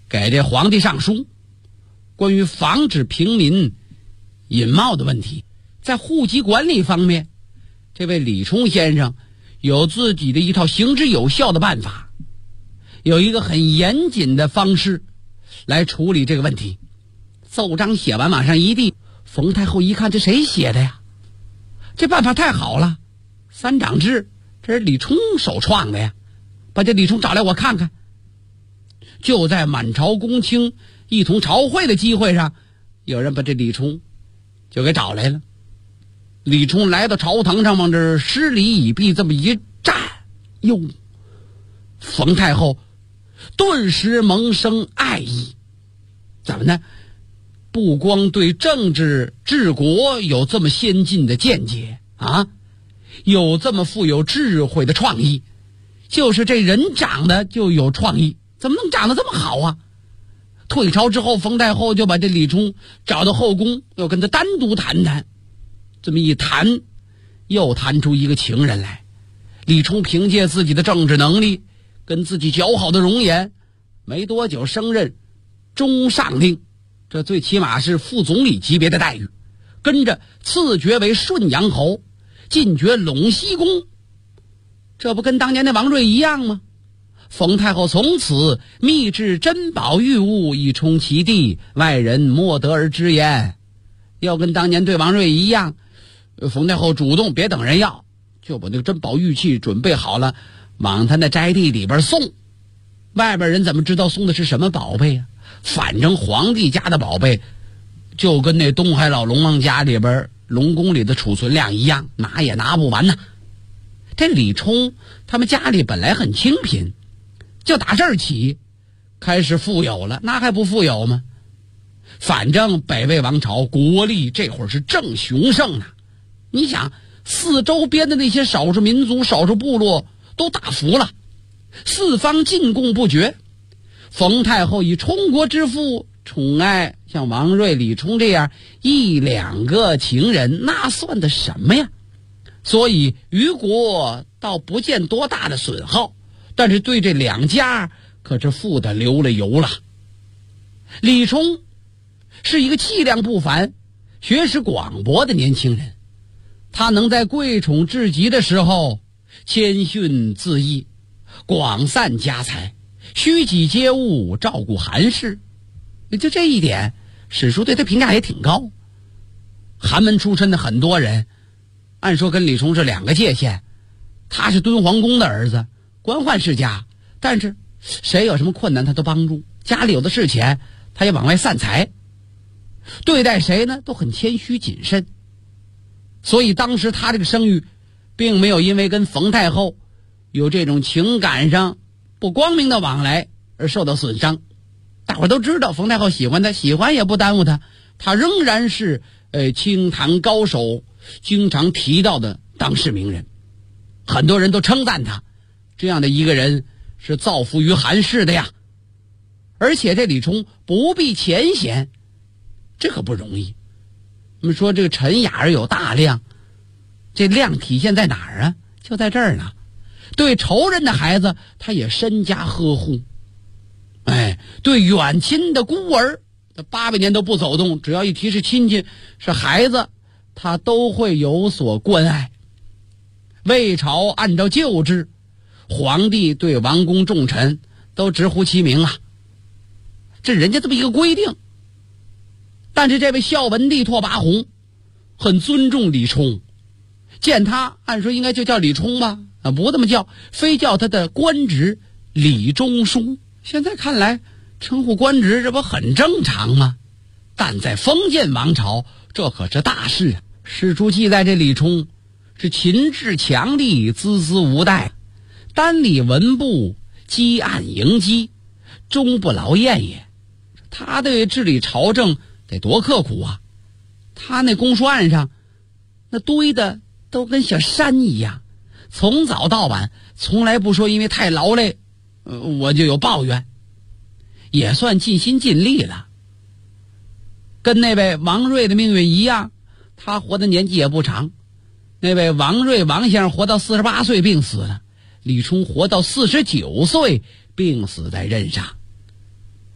给这皇帝上书，关于防止平民隐冒的问题。在户籍管理方面，这位李冲先生有自己的一套行之有效的办法，有一个很严谨的方式来处理这个问题。奏章写完往上一递，冯太后一看，这谁写的呀？这办法太好了，三长制，这是李冲首创的呀，把这李冲找来我看看。就在满朝公卿一同朝会的机会上，有人把这李冲就给找来了。李冲来到朝堂上，往这施礼已毕，这么一站，哟，冯太后顿时萌生爱意。怎么呢？不光对政治治国有这么先进的见解啊，有这么富有智慧的创意，就是这人长得就有创意，怎么能长得这么好啊？退朝之后，冯太后就把这李冲找到后宫，要跟他单独谈谈。这么一谈，又谈出一个情人来。李冲凭借自己的政治能力跟自己姣好的容颜，没多久升任中上令，这最起码是副总理级别的待遇，跟着赐爵为顺阳侯，进爵陇西公。这不跟当年的王睿一样吗？冯太后从此密制珍宝玉物，以充其地，外人莫得而知焉。要跟当年对王睿一样，冯太后主动别等人要，就把那个珍宝玉器准备好了，往他那宅地里边送。外边人怎么知道送的是什么宝贝啊？反正皇帝家的宝贝就跟那东海老龙王家里边龙宫里的储存量一样，拿也拿不完呢。这李冲他们家里本来很清贫，就打这儿起开始富有了，那还不富有吗？反正北魏王朝国力这会儿是正雄盛呢。你想，四周边的那些少数民族、少数部落都打服了，四方进贡不绝。冯太后以冲国之父宠爱像王睿、李冲这样一两个情人，那算的什么呀？所以于国倒不见多大的损耗，但是对这两家可是富得流了油了。李冲是一个气量不凡、学识广博的年轻人，他能在贵宠至极的时候谦逊自抑，广散家财，虚己接物，照顾寒士。就这一点，史书对他评价也挺高。寒门出身的很多人，按说跟李冲是两个界限，他是敦煌宫的儿子，官宦世家，但是谁有什么困难他都帮助，家里有的是钱他也往外散财，对待谁呢都很谦虚谨慎。所以当时他这个声誉并没有因为跟冯太后有这种情感上不光明的往来而受到损伤。大伙都知道冯太后喜欢他，喜欢也不耽误他，他仍然是清谈高手，经常提到的当世名人。很多人都称赞他，这样的一个人是造福于寒士的呀。而且这李冲不避前嫌，这可不容易。我们说这个陈雅儿有大量，这量体现在哪儿啊？就在这儿呢。对仇人的孩子他也身家呵护，对远亲的孤儿800年都不走动，只要一提是亲戚是孩子，他都会有所关爱。魏朝按照旧制，皇帝对王公重臣都直呼其名啊，这人家这么一个规定。但是这位孝文帝拓跋宏很尊重李冲，见他按说应该就叫李冲吧，不这么叫，非叫他的官职李中书。现在看来称呼官职这不很正常吗？但在封建王朝这可是大事啊。史书记载这李冲是勤智强力，孜孜无怠，单理文部，积案迎击，终不劳燕也。他对治理朝政得多刻苦啊！他那公书案上那堆的都跟小山一样，从早到晚从来不说因为太劳累我就有抱怨，也算尽心尽力了。跟那位王睿的命运一样，他活的年纪也不长。那位王睿王先生活到48岁病死了，李冲活到49岁病死在任上。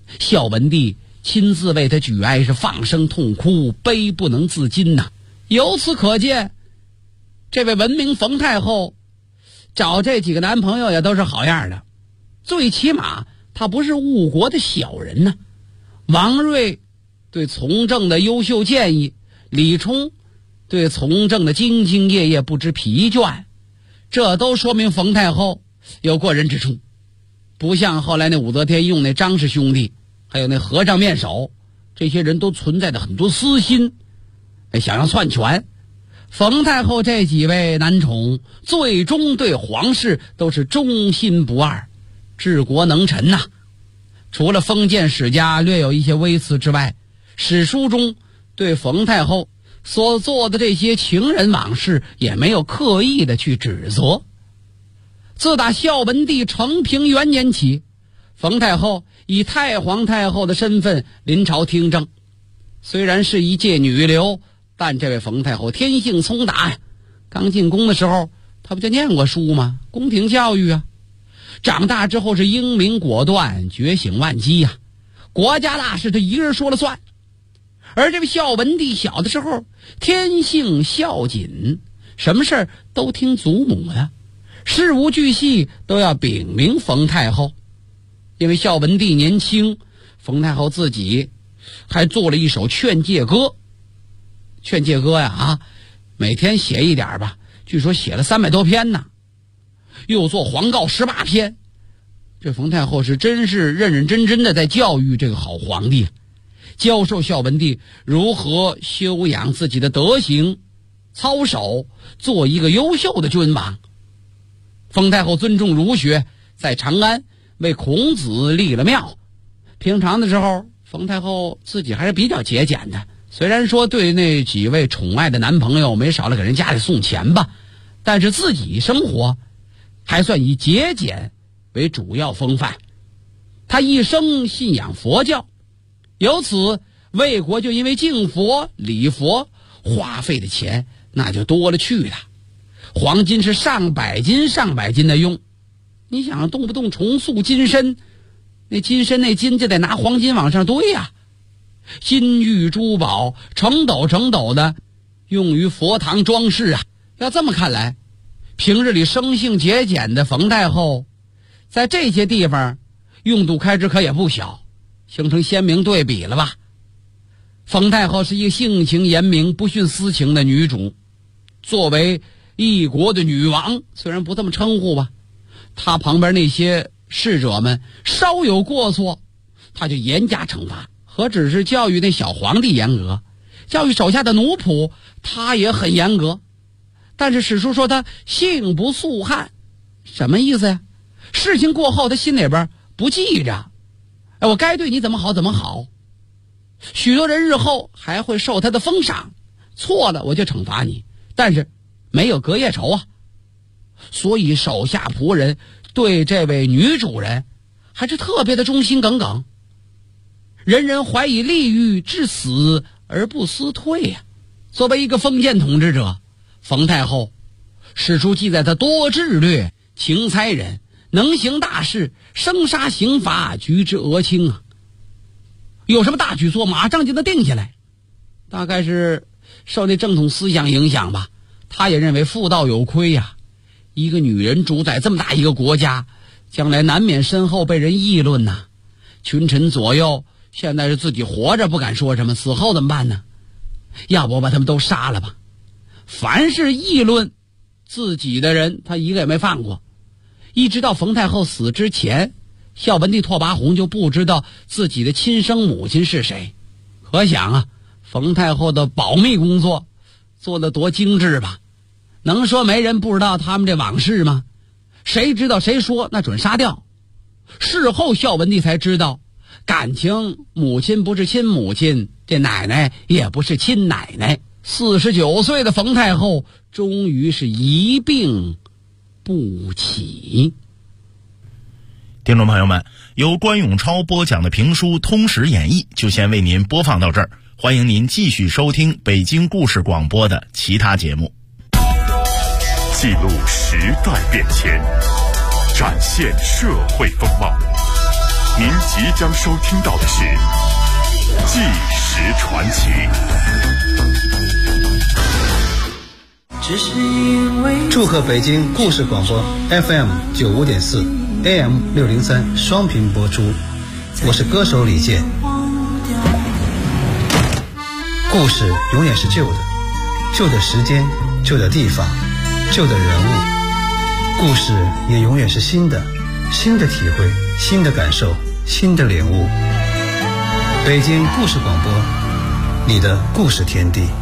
孝文帝亲自为他举哀，是放声痛哭，悲不能自禁呐。由此可见，这位文明冯太后找这几个男朋友也都是好样的，最起码他不是误国的小人呢。王睿对从政的优秀建议，李冲对从政的兢兢业业不知疲倦，这都说明冯太后有过人之处，不像后来那武则天用那张氏兄弟还有那和尚面首，这些人都存在着很多私心，想要篡权。冯太后这几位男宠最终对皇室都是忠心不二，治国能臣呐。除了封建史家略有一些微词之外，史书中对冯太后所做的这些情人往事也没有刻意的去指责。自打孝文帝承平元年起，冯太后以太皇太后的身份临朝听政，虽然是一介女流，但这位冯太后天性聪达呀。刚进宫的时候，她不就念过书吗？宫廷教育啊。长大之后是英明果断，觉醒万机呀。国家大事她一个人说了算。而这位孝文帝小的时候天性孝谨，什么事儿都听祖母的，事无巨细都要禀明冯太后。因为孝文帝年轻，冯太后自己还做了一首劝诫歌。劝诫歌呀每天写一点吧，据说写了300多篇呢，又做皇告18篇。这冯太后是真是认认真真的在教育这个好皇帝，教授孝文帝如何修养自己的德行，操守做一个优秀的君王。冯太后尊重儒学，在长安为孔子立了庙。平常的时候，冯太后自己还是比较节俭的，虽然说对那几位宠爱的男朋友没少了给人家里送钱吧，但是自己生活还算以节俭为主要风范。他一生信仰佛教，由此魏国就因为敬佛礼佛花费的钱那就多了去了，黄金是上百斤的用。你想动不动重塑金身，那金身那金就得拿黄金往上堆呀。金玉珠宝成斗的用于佛堂装饰啊。要这么看来，平日里生性节俭的冯太后在这些地方用度开支可也不小，形成鲜明对比了吧。冯太后是一个性情严明不徇私情的女主，作为一国的女王，虽然不这么称呼吧，她旁边那些侍者们稍有过错，她就严加惩罚。何止是教育那小皇帝严格，教育手下的奴仆她也很严格。但是史书说她性不素汉，什么意思呀？事情过后她心里边不记着，我该对你怎么好怎么好。许多人日后还会受她的封赏，错了我就惩罚你，但是没有隔夜仇啊。所以手下仆人对这位女主人还是特别的忠心耿耿，人人怀以利欲至死而不思退呀。作为一个封建统治者，冯太后史书记载她多智略，情猜人，能行大事，生杀刑罚举之额轻啊。有什么大举措马上就能定下来。大概是受那正统思想影响吧，他也认为妇道有亏呀。一个女人主宰这么大一个国家，将来难免身后被人议论呐。群臣左右现在是自己活着不敢说什么，死后怎么办呢？要不我把他们都杀了吧。凡是议论自己的人，他一个也没放过。一直到冯太后死之前，孝文帝拓跋宏就不知道自己的亲生母亲是谁。可想啊，冯太后的保密工作做得多精致吧。能说没人不知道他们这往事吗？谁知道谁说那准杀掉。事后孝文帝才知道，感情母亲不是亲母亲，这奶奶也不是亲奶奶。49岁的冯太后终于是一病不起。 听众朋友们，由关永超播讲的评书《通史演义》就先为您播放到这儿，欢迎您继续收听北京故事广播的其他节目。 记录时代变迁，展现社会风貌， 您即将收听到的是《纪实传奇》。 祝贺北京故事广播 FM 95.4 AM 603双频播出，我是歌手李健。故事永远是旧的，旧的时间，旧的地方，旧的人物。故事也永远是新的，新的体会，新的感受，新的领悟。北京故事广播，你的故事天地。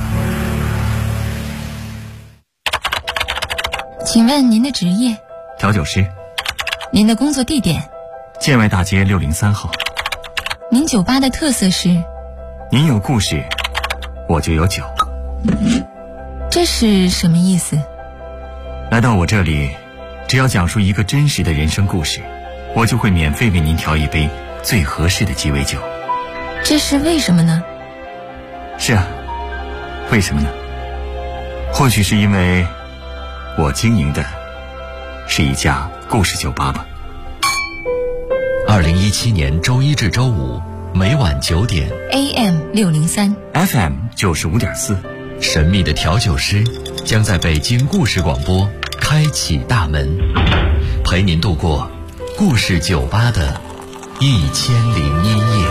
请问您的职业？ 调酒师。 您的工作地点？ 建外大街603号。 您酒吧的特色是？ 您有故事，我就有酒。 这是什么意思？ 来到我这里，只要讲述一个真实的人生故事，我就会免费为您调一杯最合适的鸡尾酒。 这是为什么呢？ 是啊，为什么呢？或许是因为我经营的是一家故事酒吧吧。 2017年周一至周五每晚9点 AM 603 FM 95.4， 神秘的调酒师将在北京故事广播开启大门，陪您度过故事酒吧的1001夜。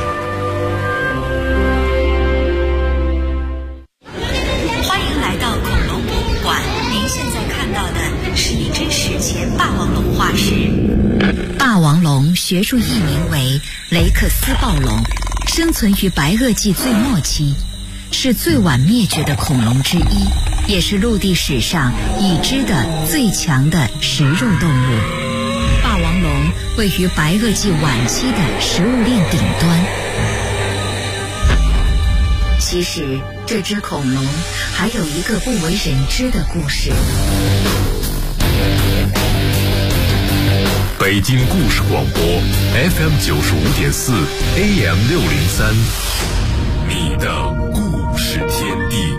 欢迎来到恐龙博物馆，您现在看到的是一只史前霸王龙化石。霸王龙学术译名为雷克斯暴龙，生存于白垩纪最末期，是最晚灭绝的恐龙之一，也是陆地史上已知的最强的食肉动物。霸王龙位于白垩纪晚期的食物链顶端。其实这只恐龙还有一个不为人知的故事。 北京故事广播 FM 95.4 AM 603，你的故事天地。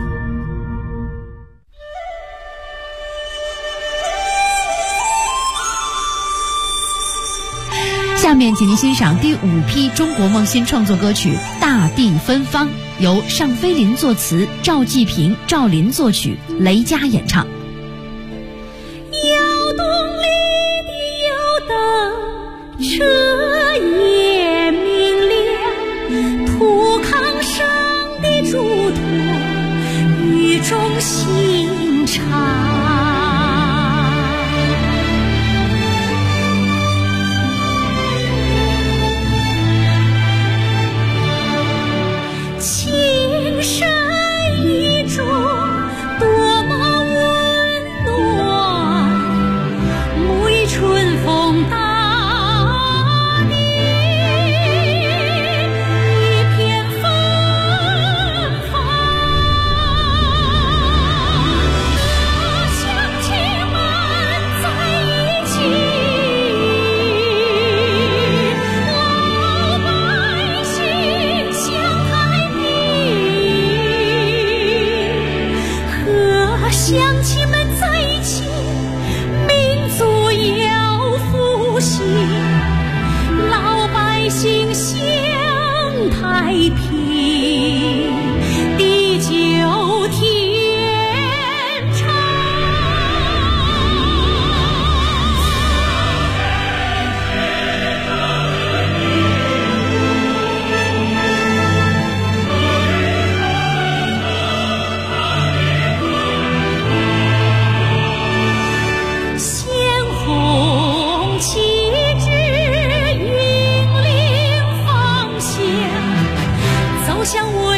下面请您欣赏第5批中国梦新创作歌曲《大地芬芳》，由尚飞林作词，赵继平、赵林作曲，雷佳演唱。 窑洞里的油灯，彻夜明亮，土炕上的嘱托，语重心长。青山一柱，多么温暖，沐浴春风大地，一片芬芳。乡亲们在一起，老百姓相太和乡亲们在一起，民族要复兴，老百姓享太平，地久天长。鲜红旗帜引领方向，走向我